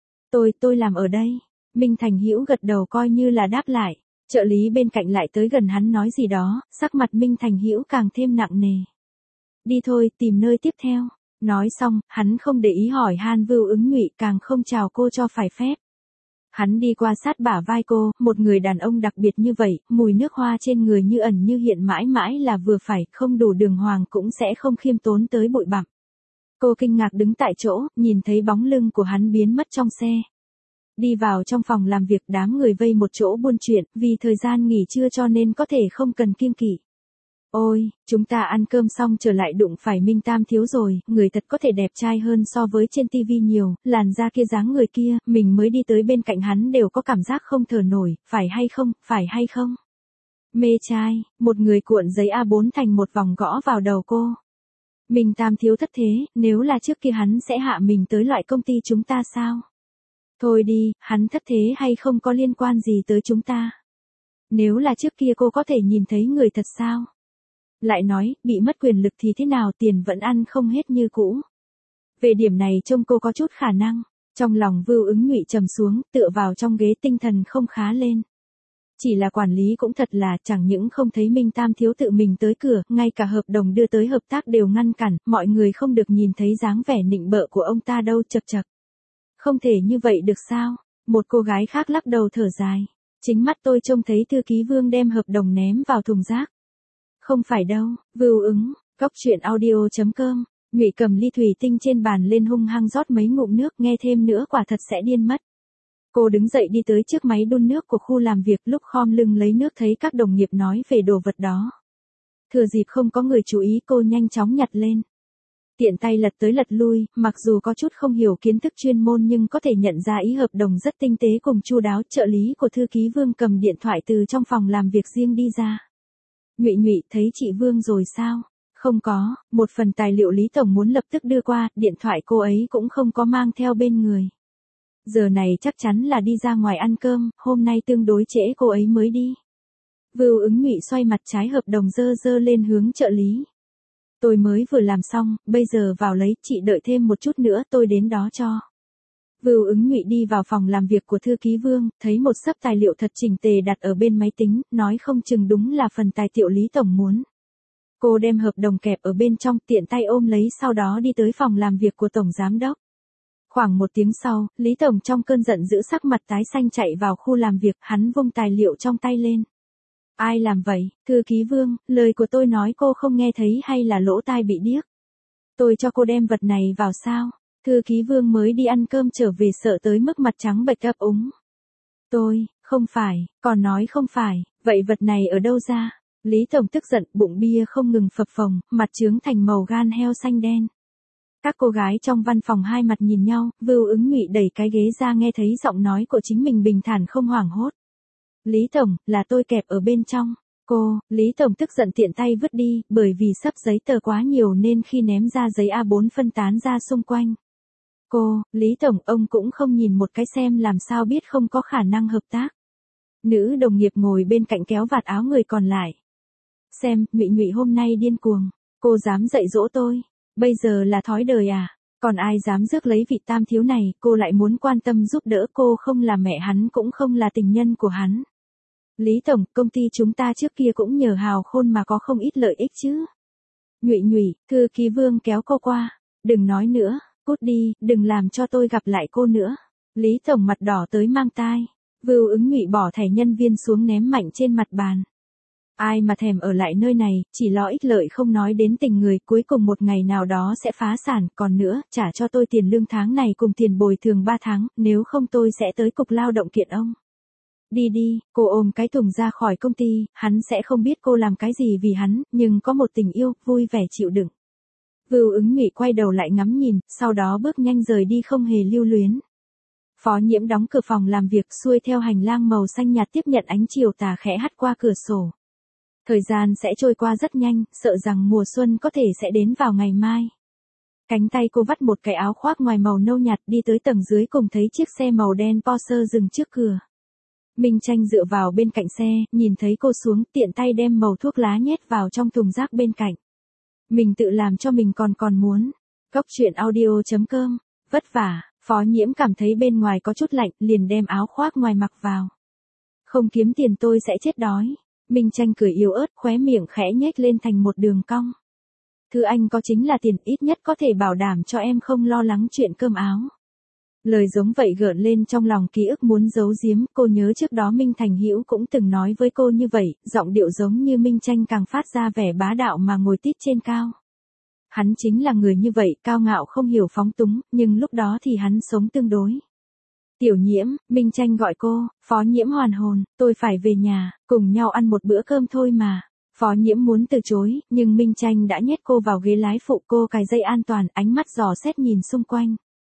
Tôi làm ở đây. Minh Thành Hữu gật đầu coi như là đáp lại. Trợ lý bên cạnh lại tới gần hắn nói gì đó, sắc mặt Minh Thành Hữu càng thêm nặng nề. Đi thôi, tìm nơi tiếp theo. Nói xong, hắn không để ý hỏi han Vưu Ứng Nhụy, càng không chào cô cho phải phép. Hắn đi qua sát bả vai cô, một người đàn ông đặc biệt như vậy, mùi nước hoa trên người như ẩn như hiện mãi mãi là vừa phải, không đủ đường hoàng cũng sẽ không khiêm tốn tới bụi bặm. Cô kinh ngạc đứng tại chỗ, nhìn thấy bóng lưng của hắn biến mất trong xe. Đi vào trong phòng làm việc, đám người vây một chỗ buôn chuyện, vì thời gian nghỉ trưa cho nên có thể không cần kiêng kỵ. Ôi, chúng ta ăn cơm xong trở lại đụng phải Minh Tam thiếu rồi, người thật có thể đẹp trai hơn so với trên tivi nhiều, làn da kia dáng người kia, mình mới đi tới bên cạnh hắn đều có cảm giác không thở nổi, phải hay không? Mê trai, một người cuộn giấy A4 thành một vòng gõ vào đầu cô. Minh Tam thiếu thất thế, nếu là trước kia hắn sẽ hạ mình tới loại công ty chúng ta sao? Thôi đi, hắn thất thế hay không có liên quan gì tới chúng ta. Nếu là trước kia cô có thể nhìn thấy người thật sao? Lại nói, bị mất quyền lực thì thế nào, tiền vẫn ăn không hết như cũ. Về điểm này trông cô có chút khả năng. Trong lòng Vưu Ứng Nhụy trầm xuống, tựa vào trong ghế, tinh thần không khá lên. Chỉ là quản lý cũng thật là, chẳng những không thấy Minh Tam thiếu tự mình tới cửa, ngay cả hợp đồng đưa tới hợp tác đều ngăn cản, mọi người không được nhìn thấy dáng vẻ nịnh bợ của ông ta đâu, chật chật. Không thể như vậy được sao? Một cô gái khác lắc đầu thở dài. Chính mắt tôi trông thấy thư ký Vương đem hợp đồng ném vào thùng rác. Không phải đâu, Vưu Ứng, Cóc Truyện Audio.com. Nhụy cầm ly thủy tinh trên bàn lên hung hăng rót mấy ngụm nước, nghe thêm nữa quả thật sẽ điên mất. Cô đứng dậy đi tới trước máy đun nước của khu làm việc, lúc khom lưng lấy nước thấy các đồng nghiệp nói về đồ vật đó. Thừa dịp không có người chú ý, cô nhanh chóng nhặt lên. Tiện tay lật tới lật lui, mặc dù có chút không hiểu kiến thức chuyên môn nhưng có thể nhận ra ý hợp đồng rất tinh tế cùng chu đáo. Trợ lý của thư ký Vương cầm điện thoại từ trong phòng làm việc riêng đi ra. Nhụy, thấy chị Vương rồi sao? Không có, một phần tài liệu Lý Tổng muốn lập tức đưa qua, điện thoại cô ấy cũng không có mang theo bên người. Giờ này chắc chắn là đi ra ngoài ăn cơm, hôm nay tương đối trễ cô ấy mới đi. Vưu Ứng Nhụy xoay mặt trái hợp đồng dơ lên hướng trợ lý. Tôi mới vừa làm xong, bây giờ vào lấy, chị đợi thêm một chút nữa, tôi đến đó cho. Vưu Ứng Nhụy đi vào phòng làm việc của thư ký Vương, thấy một xấp tài liệu thật chỉnh tề đặt ở bên máy tính, nói không chừng đúng là phần tài liệu Lý Tổng muốn. Cô đem hợp đồng kẹp ở bên trong, tiện tay ôm lấy, sau đó đi tới phòng làm việc của Tổng Giám Đốc. Khoảng một tiếng sau, Lý Tổng trong cơn giận dữ sắc mặt tái xanh chạy vào khu làm việc, hắn vung tài liệu trong tay lên. Ai làm vậy, thư ký Vương, lời của tôi nói cô không nghe thấy hay là lỗ tai bị điếc? Tôi cho cô đem vật này vào sao? Thư ký Vương mới đi ăn cơm trở về sợ tới mức mặt trắng bệch ấp úng. Không phải, còn nói không phải, vậy vật này ở đâu ra? Lý Tổng tức giận, bụng bia không ngừng phập phồng, mặt trướng thành màu gan heo xanh đen. Các cô gái trong văn phòng hai mặt nhìn nhau, Vưu Ứng Nhụy đẩy cái ghế ra, nghe thấy giọng nói của chính mình bình thản không hoảng hốt. Lý Tổng, là tôi kẹp ở bên trong. Lý Tổng tức giận tiện tay vứt đi, bởi vì xấp giấy tờ quá nhiều nên khi ném ra giấy A4 phân tán ra xung quanh. Lý Tổng, ông cũng không nhìn một cái xem làm sao biết không có khả năng hợp tác. Nữ đồng nghiệp ngồi bên cạnh kéo vạt áo người còn lại. Xem, Nhụy hôm nay điên cuồng. Cô dám dạy dỗ tôi. Bây giờ là thói đời à? Còn ai dám rước lấy vị Tam thiếu này, cô lại muốn quan tâm giúp đỡ, cô không là mẹ hắn cũng không là tình nhân của hắn. Lý Tổng, công ty chúng ta trước kia cũng nhờ hào khôn mà có không ít lợi ích chứ. Nhụy, thư ký Vương kéo cô qua. Đừng nói nữa, cút đi, đừng làm cho tôi gặp lại cô nữa. Lý Tổng mặt đỏ tới mang tai. Vưu Ứng Nhụy bỏ thẻ nhân viên xuống ném mạnh trên mặt bàn. Ai mà thèm ở lại nơi này, chỉ lo ích lợi không nói đến tình người, cuối cùng một ngày nào đó sẽ phá sản, còn nữa, trả cho tôi tiền lương tháng này cùng tiền bồi thường 3 tháng, nếu không tôi sẽ tới cục lao động kiện ông. Đi, cô ôm cái thùng ra khỏi công ty, hắn sẽ không biết cô làm cái gì vì hắn, nhưng có một tình yêu, vui vẻ chịu đựng. Vưu Ứng Nhụy quay đầu lại ngắm nhìn, sau đó bước nhanh rời đi không hề lưu luyến. Phó Nhiễm đóng cửa phòng làm việc, xuôi theo hành lang màu xanh nhạt tiếp nhận ánh chiều tà khẽ hắt qua cửa sổ. Thời gian sẽ trôi qua rất nhanh, sợ rằng mùa xuân có thể sẽ đến vào ngày mai. Cánh tay cô vắt một cái áo khoác ngoài màu nâu nhạt, đi tới tầng dưới cùng thấy chiếc xe màu đen Porsche dừng trước cửa. Minh Tranh dựa vào bên cạnh xe, nhìn thấy cô xuống, tiện tay đem mẩu thuốc lá nhét vào trong thùng rác bên cạnh. Mình tự làm cho mình còn muốn. Cóc truyện audio.com. Vất vả, Phó Nhiễm cảm thấy bên ngoài có chút lạnh, liền đem áo khoác ngoài mặc vào. Không kiếm tiền tôi sẽ chết đói. Minh Tranh cười yếu ớt, khóe miệng khẽ nhếch lên thành một đường cong. Thứ anh có chính là tiền, ít nhất có thể bảo đảm cho em không lo lắng chuyện cơm áo. Lời giống vậy gợn lên trong lòng ký ức muốn giấu giếm, cô nhớ trước đó Minh Thành Hữu cũng từng nói với cô như vậy, giọng điệu giống như Minh Tranh càng phát ra vẻ bá đạo mà ngồi tít trên cao. Hắn chính là người như vậy, cao ngạo không hiểu phóng túng, nhưng lúc đó thì hắn sống tương đối. Tiểu Nhiễm, Minh Tranh gọi cô. Phó Nhiễm hoàn hồn, tôi phải về nhà, cùng nhau ăn một bữa cơm thôi mà. Phó Nhiễm muốn từ chối, nhưng Minh Tranh đã nhét cô vào ghế lái phụ, cô cài dây an toàn, ánh mắt dò xét nhìn xung quanh.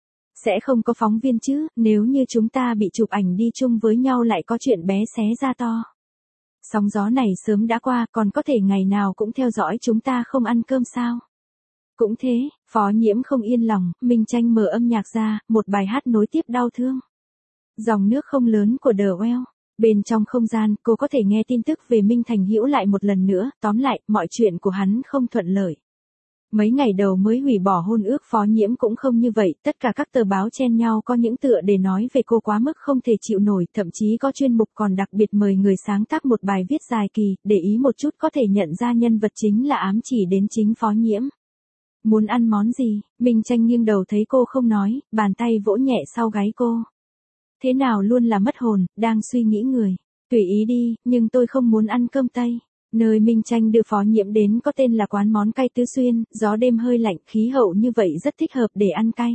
Sẽ không có phóng viên chứ, nếu như chúng ta bị chụp ảnh đi chung với nhau lại có chuyện bé xé ra to. Sóng gió này sớm đã qua, còn có thể ngày nào cũng theo dõi chúng ta không ăn cơm sao? Cũng thế, Phó Nhiễm không yên lòng, Minh Tranh mở âm nhạc ra, một bài hát nối tiếp đau thương. Dòng nước không lớn của The Well. Bên trong không gian, cô có thể nghe tin tức về Minh Thành Hữu lại một lần nữa, tóm lại, mọi chuyện của hắn không thuận lợi. Mấy ngày đầu mới hủy bỏ hôn ước, Phó Nhiễm cũng không như vậy, tất cả các tờ báo chen nhau có những tựa để nói về cô quá mức không thể chịu nổi, thậm chí có chuyên mục còn đặc biệt mời người sáng tác một bài viết dài kỳ, để ý một chút có thể nhận ra nhân vật chính là ám chỉ đến chính Phó Nhiễm. Muốn ăn món gì? Minh Tranh nghiêng đầu thấy cô không nói, bàn tay vỗ nhẹ sau gáy cô. Thế nào luôn là mất hồn, đang suy nghĩ người. Tùy ý đi, nhưng tôi không muốn ăn cơm Tây. Nơi Minh Tranh đưa Phó Nhiễm đến có tên là quán món cay Tứ Xuyên, gió đêm hơi lạnh, khí hậu như vậy rất thích hợp để ăn cay.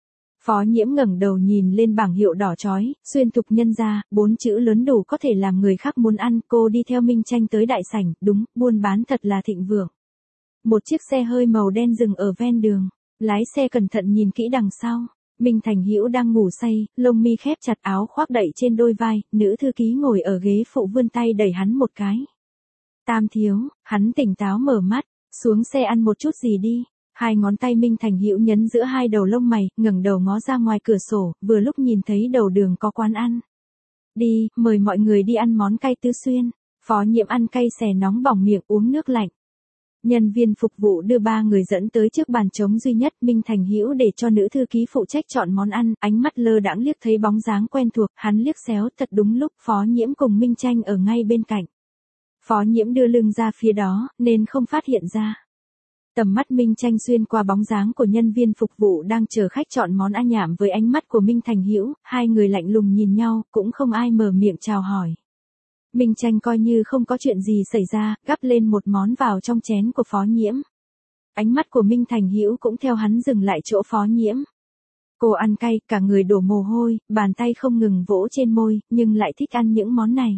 Phó Nhiễm ngẩng đầu nhìn lên bảng hiệu đỏ chói, xuyên thục nhân gia, 4 chữ lớn đủ có thể làm người khác muốn ăn. Cô đi theo Minh Tranh tới đại sảnh, đúng, buôn bán thật là thịnh vượng. Một chiếc xe hơi màu đen dừng ở ven đường, lái xe cẩn thận nhìn kỹ đằng sau. Minh Thành Hữu đang ngủ say, lông mi khép chặt, áo khoác đậy trên đôi vai, nữ thư ký ngồi ở ghế phụ vươn tay đẩy hắn một cái. Tam thiếu, hắn tỉnh táo mở mắt, xuống xe ăn một chút gì đi. Hai ngón tay Minh Thành Hữu nhấn giữa hai đầu lông mày, ngẩng đầu ngó ra ngoài cửa sổ, vừa lúc nhìn thấy đầu đường có quán ăn. Đi, mời mọi người đi ăn món cay Tứ Xuyên. Phó Nhiễm ăn cay xè nóng bỏng miệng, uống nước lạnh. Nhân viên phục vụ đưa 3 người dẫn tới trước bàn trống duy nhất, Minh Thành Hữu để cho nữ thư ký phụ trách chọn món ăn, ánh mắt lơ đãng liếc thấy bóng dáng quen thuộc, hắn liếc xéo, thật đúng lúc Phó Nhiễm cùng Minh Tranh ở ngay bên cạnh. Phó Nhiễm đưa lưng ra phía đó, nên không phát hiện ra. Tầm mắt Minh Tranh xuyên qua bóng dáng của nhân viên phục vụ đang chờ khách chọn món ăn nhảm với ánh mắt của Minh Thành Hữu, hai người lạnh lùng nhìn nhau, cũng không ai mở miệng chào hỏi. Minh Tranh coi như không có chuyện gì xảy ra, gắp lên một món vào trong chén của Phó Nhiễm. Ánh mắt của Minh Thành Hữu cũng theo hắn dừng lại chỗ Phó Nhiễm. Cô ăn cay, cả người đổ mồ hôi, bàn tay không ngừng vỗ trên môi, nhưng lại thích ăn những món này.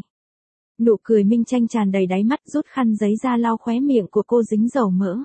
Nụ cười Minh Tranh tràn đầy đáy mắt, rút khăn giấy ra lau khóe miệng của cô dính dầu mỡ.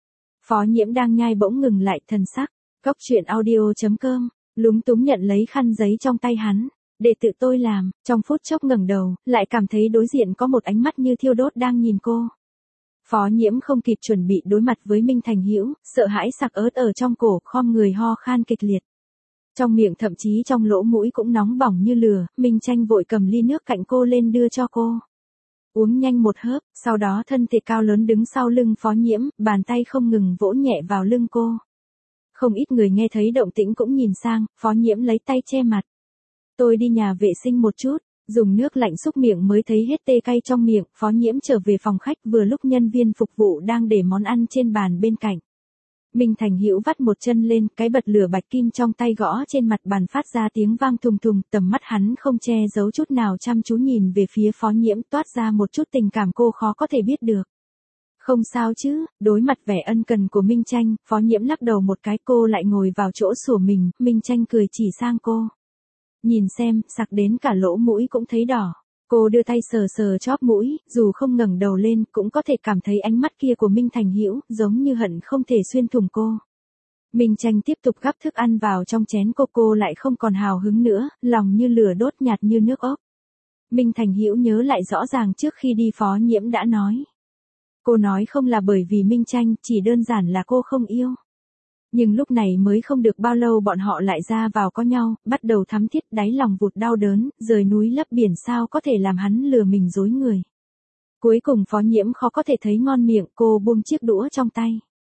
Phó Nhiễm đang nhai bỗng ngừng lại, thần sắc. Cóc truyện audio.com, lúng túng nhận lấy khăn giấy trong tay hắn. Để tự tôi làm, trong phút chốc ngẩng đầu, lại cảm thấy đối diện có một ánh mắt như thiêu đốt đang nhìn cô. Phó Nhiễm không kịp chuẩn bị đối mặt với Minh Thành Hữu, sợ hãi sặc ớt ở trong cổ, khom người ho khan kịch liệt. Trong miệng thậm chí trong lỗ mũi cũng nóng bỏng như lửa, Minh Tranh vội cầm ly nước cạnh cô lên đưa cho cô. Uống nhanh một hớp, sau đó thân thể cao lớn đứng sau lưng Phó Nhiễm, bàn tay không ngừng vỗ nhẹ vào lưng cô. Không ít người nghe thấy động tĩnh cũng nhìn sang, Phó Nhiễm lấy tay che mặt. Tôi đi nhà vệ sinh một chút, dùng nước lạnh xúc miệng mới thấy hết tê cay trong miệng. Phó Nhiễm trở về phòng khách, vừa lúc nhân viên phục vụ đang để món ăn trên bàn bên cạnh. Minh Thành Hữu vắt một chân lên, cái bật lửa bạch kim trong tay gõ trên mặt bàn phát ra tiếng vang thùng thùng, tầm mắt hắn không che giấu chút nào chăm chú nhìn về phía Phó Nhiễm, toát ra một chút tình cảm cô khó có thể biết được. Không sao chứ, đối mặt vẻ ân cần của Minh Tranh, Phó Nhiễm lắc đầu một cái, cô lại ngồi vào chỗ sủa mình. Minh Tranh cười chỉ sang cô. Nhìn xem, sặc đến cả lỗ mũi cũng thấy đỏ. Cô đưa tay sờ sờ chóp mũi, dù không ngẩng đầu lên, cũng có thể cảm thấy ánh mắt kia của Minh Thành Hữu, giống như hận không thể xuyên thủng cô. Minh Tranh tiếp tục gắp thức ăn vào trong chén cô lại không còn hào hứng nữa, lòng như lửa đốt nhạt như nước ốc. Minh Thành Hữu nhớ lại rõ ràng trước khi đi Phó Nhiễm đã nói. Cô nói không là bởi vì Minh Tranh, chỉ đơn giản là cô không yêu. Nhưng lúc này mới không được bao lâu bọn họ lại ra vào có nhau, bắt đầu thắm thiết, đáy lòng vụt đau đớn, rời núi lấp biển sao có thể làm hắn lừa mình dối người. Cuối cùng Phó Nhiễm khó có thể thấy ngon miệng, cô buông chiếc đũa trong tay.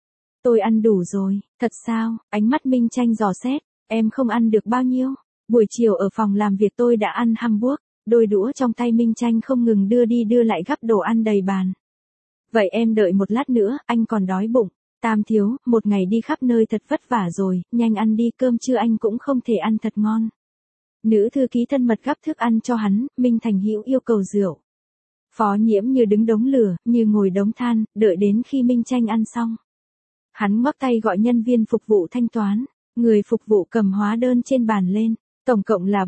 Tôi ăn đủ rồi, thật sao? Ánh mắt Minh Tranh dò xét, em không ăn được bao nhiêu. Buổi chiều ở phòng làm việc tôi đã ăn hamburger, đôi đũa trong tay Minh Tranh không ngừng đưa đi đưa lại gắp đồ ăn đầy bàn. Vậy em đợi một lát nữa, anh còn đói bụng. Tam thiếu, một ngày đi khắp nơi thật vất vả rồi, nhanh ăn đi, cơm trưa anh cũng không thể ăn thật ngon. Nữ thư ký thân mật gắp thức ăn cho hắn, Minh Thành Hữu yêu cầu rượu. Phó Nhiễm như đứng đống lửa, như ngồi đống than, đợi đến khi Minh Tranh ăn xong. Hắn ngoắc tay gọi nhân viên phục vụ thanh toán, người phục vụ cầm hóa đơn trên bàn lên, tổng cộng là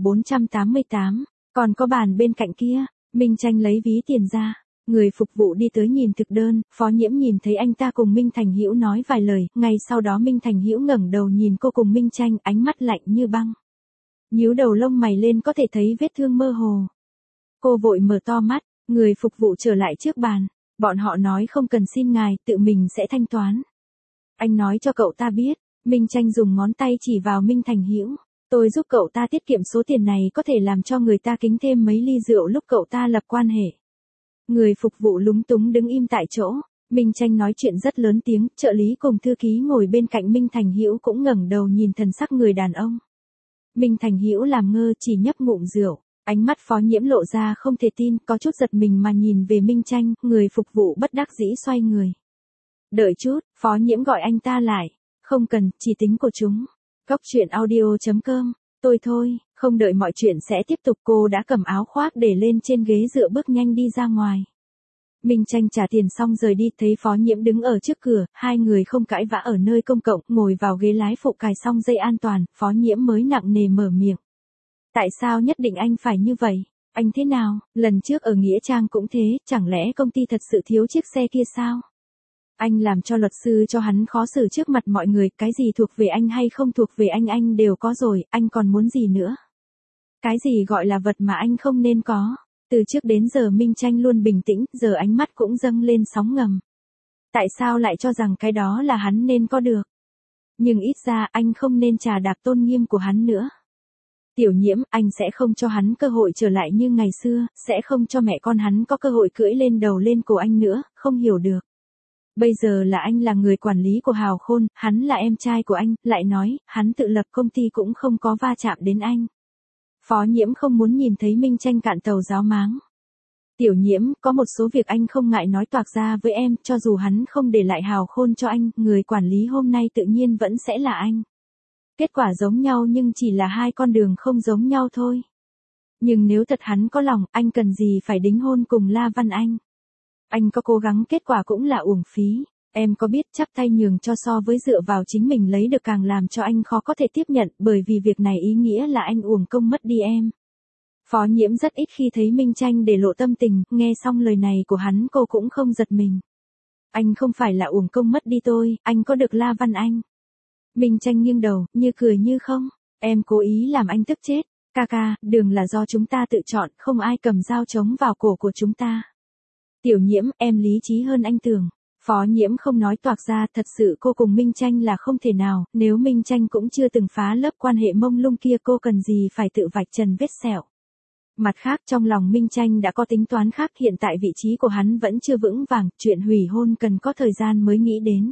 488, còn có bàn bên cạnh kia, Minh Tranh lấy ví tiền ra. Người phục vụ đi tới nhìn thực đơn, Phó Nhiễm nhìn thấy anh ta cùng Minh Thành Hữu nói vài lời, ngay sau đó Minh Thành Hữu ngẩng đầu nhìn cô cùng Minh Tranh, ánh mắt lạnh như băng. Nhíu đầu lông mày lên có thể thấy vết thương mơ hồ. Cô vội mở to mắt, người phục vụ trở lại trước bàn, bọn họ nói không cần xin ngài, tự mình sẽ thanh toán. Anh nói cho cậu ta biết, Minh Tranh dùng ngón tay chỉ vào Minh Thành Hữu, tôi giúp cậu ta tiết kiệm số tiền này có thể làm cho người ta kính thêm mấy ly rượu lúc cậu ta lập quan hệ. Người phục vụ lúng túng đứng im tại chỗ, Minh Tranh nói chuyện rất lớn tiếng, trợ lý cùng thư ký ngồi bên cạnh Minh Thành Hữu cũng ngẩng đầu nhìn thần sắc người đàn ông. Minh Thành Hữu làm ngơ chỉ nhấp ngụm rượu, ánh mắt Phó Nhiễm lộ ra không thể tin, có chút giật mình mà nhìn về Minh Tranh, người phục vụ bất đắc dĩ xoay người. Đợi chút, Phó Nhiễm gọi anh ta lại, không cần, chỉ tính của chúng. Góc truyện audio.com, tôi thôi, không đợi mọi chuyện sẽ tiếp tục cô đã cầm áo khoác để lên trên ghế dựa bước nhanh đi ra ngoài. Minh Tranh trả tiền xong rời đi, thấy Phó Nhiễm đứng ở trước cửa, hai người không cãi vã ở nơi công cộng, ngồi vào ghế lái phụ cài xong dây an toàn, Phó Nhiễm mới nặng nề mở miệng. Tại sao nhất định anh phải như vậy? Anh thế nào? Lần trước ở Nghĩa Trang cũng thế, chẳng lẽ công ty thật sự thiếu chiếc xe kia sao? Anh làm cho luật sư cho hắn khó xử trước mặt mọi người, cái gì thuộc về anh hay không thuộc về anh đều có rồi, anh còn muốn gì nữa? Cái gì gọi là vật mà anh không nên có? Từ trước đến giờ Minh Tranh luôn bình tĩnh, giờ ánh mắt cũng dâng lên sóng ngầm. Tại sao lại cho rằng cái đó là hắn nên có được? Nhưng ít ra anh không nên chà đạp tôn nghiêm của hắn nữa. Tiểu Nhiễm, anh sẽ không cho hắn cơ hội trở lại như ngày xưa, sẽ không cho mẹ con hắn có cơ hội cưỡi lên đầu lên cổ anh nữa, không hiểu được. Bây giờ là anh là người quản lý của Hào Khôn, hắn là em trai của anh, lại nói, hắn tự lập công ty cũng không có va chạm đến anh. Phó Nhiễm không muốn nhìn thấy Minh Tranh cạn tàu giáo máng. Tiểu Nhiễm, có một số việc anh không ngại nói toạc ra với em, cho dù hắn không để lại Hào Khôn cho anh, người quản lý hôm nay tự nhiên vẫn sẽ là anh. Kết quả giống nhau nhưng chỉ là hai con đường không giống nhau thôi. Nhưng nếu thật hắn có lòng, anh cần gì phải đính hôn cùng La Văn Anh. Anh có cố gắng kết quả cũng là uổng phí. Em có biết chắp tay nhường cho so với dựa vào chính mình lấy được càng làm cho anh khó có thể tiếp nhận, bởi vì việc này ý nghĩa là anh uổng công mất đi em. Phó Nhiễm rất ít khi thấy Minh Tranh để lộ tâm tình, nghe xong lời này của hắn cô cũng không giật mình. Anh không phải là uổng công mất đi tôi, anh có được La Văn Anh. Minh Tranh nghiêng đầu, như cười như không, em cố ý làm anh tức chết, ca, đường là do chúng ta tự chọn, không ai cầm dao chống vào cổ của chúng ta. Tiểu Nhiễm, em lý trí hơn anh tưởng. Phó Nhiễm không nói toạc ra, thật sự cô cùng Minh Tranh là không thể nào, nếu Minh Tranh cũng chưa từng phá lớp quan hệ mông lung kia cô cần gì phải tự vạch trần vết sẹo. Mặt khác trong lòng Minh Tranh đã có tính toán khác, hiện tại vị trí của hắn vẫn chưa vững vàng, chuyện hủy hôn cần có thời gian mới nghĩ đến.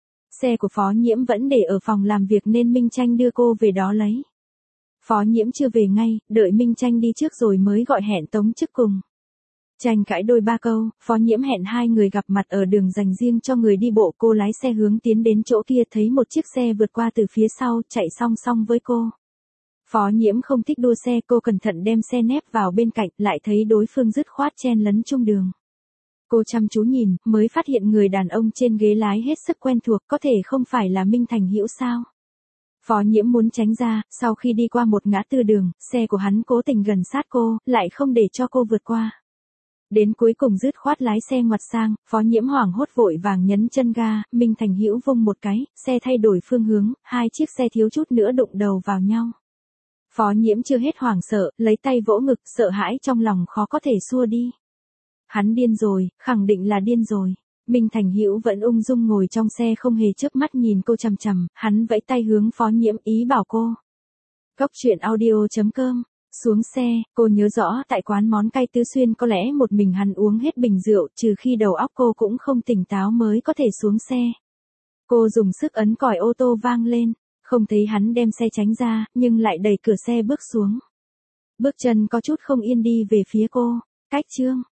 Xe của Phó Nhiễm vẫn để ở phòng làm việc nên Minh Tranh đưa cô về đó lấy. Phó Nhiễm chưa về ngay, đợi Minh Tranh đi trước rồi mới gọi hẹn tống chức cùng. Tranh cãi đôi ba câu, Phó Nhiễm hẹn hai người gặp mặt ở đường dành riêng cho người đi bộ, cô lái xe hướng tiến đến chỗ kia thấy một chiếc xe vượt qua từ phía sau, chạy song song với cô. Phó Nhiễm không thích đua xe, cô cẩn thận đem xe nép vào bên cạnh, lại thấy đối phương dứt khoát chen lấn chung đường. Cô chăm chú nhìn, mới phát hiện người đàn ông trên ghế lái hết sức quen thuộc, có thể không phải là Minh Thành Hữu sao? Phó Nhiễm muốn tránh ra, sau khi đi qua một ngã tư đường, xe của hắn cố tình gần sát cô, lại không để cho cô vượt qua. Đến cuối cùng dứt khoát lái xe ngoặt sang, Phó Nhiễm hoảng hốt vội vàng nhấn chân ga, Minh Thành Hữu vung một cái, xe thay đổi phương hướng, hai chiếc xe thiếu chút nữa đụng đầu vào nhau. Phó Nhiễm chưa hết hoảng sợ, lấy tay vỗ ngực, sợ hãi trong lòng khó có thể xua đi. Hắn điên rồi, khẳng định là điên rồi. Minh Thành Hữu vẫn ung dung ngồi trong xe không hề chớp mắt nhìn cô chằm chằm, hắn vẫy tay hướng Phó Nhiễm ý bảo cô. Góc truyện audio.com. Xuống xe, cô nhớ rõ tại quán món cay Tứ Xuyên có lẽ một mình hắn uống hết bình rượu, trừ khi đầu óc cô cũng không tỉnh táo mới có thể xuống xe. Cô dùng sức ấn còi ô tô vang lên, không thấy hắn đem xe tránh ra, nhưng lại đẩy cửa xe bước xuống. Bước chân có chút không yên đi về phía cô. Cách Trương,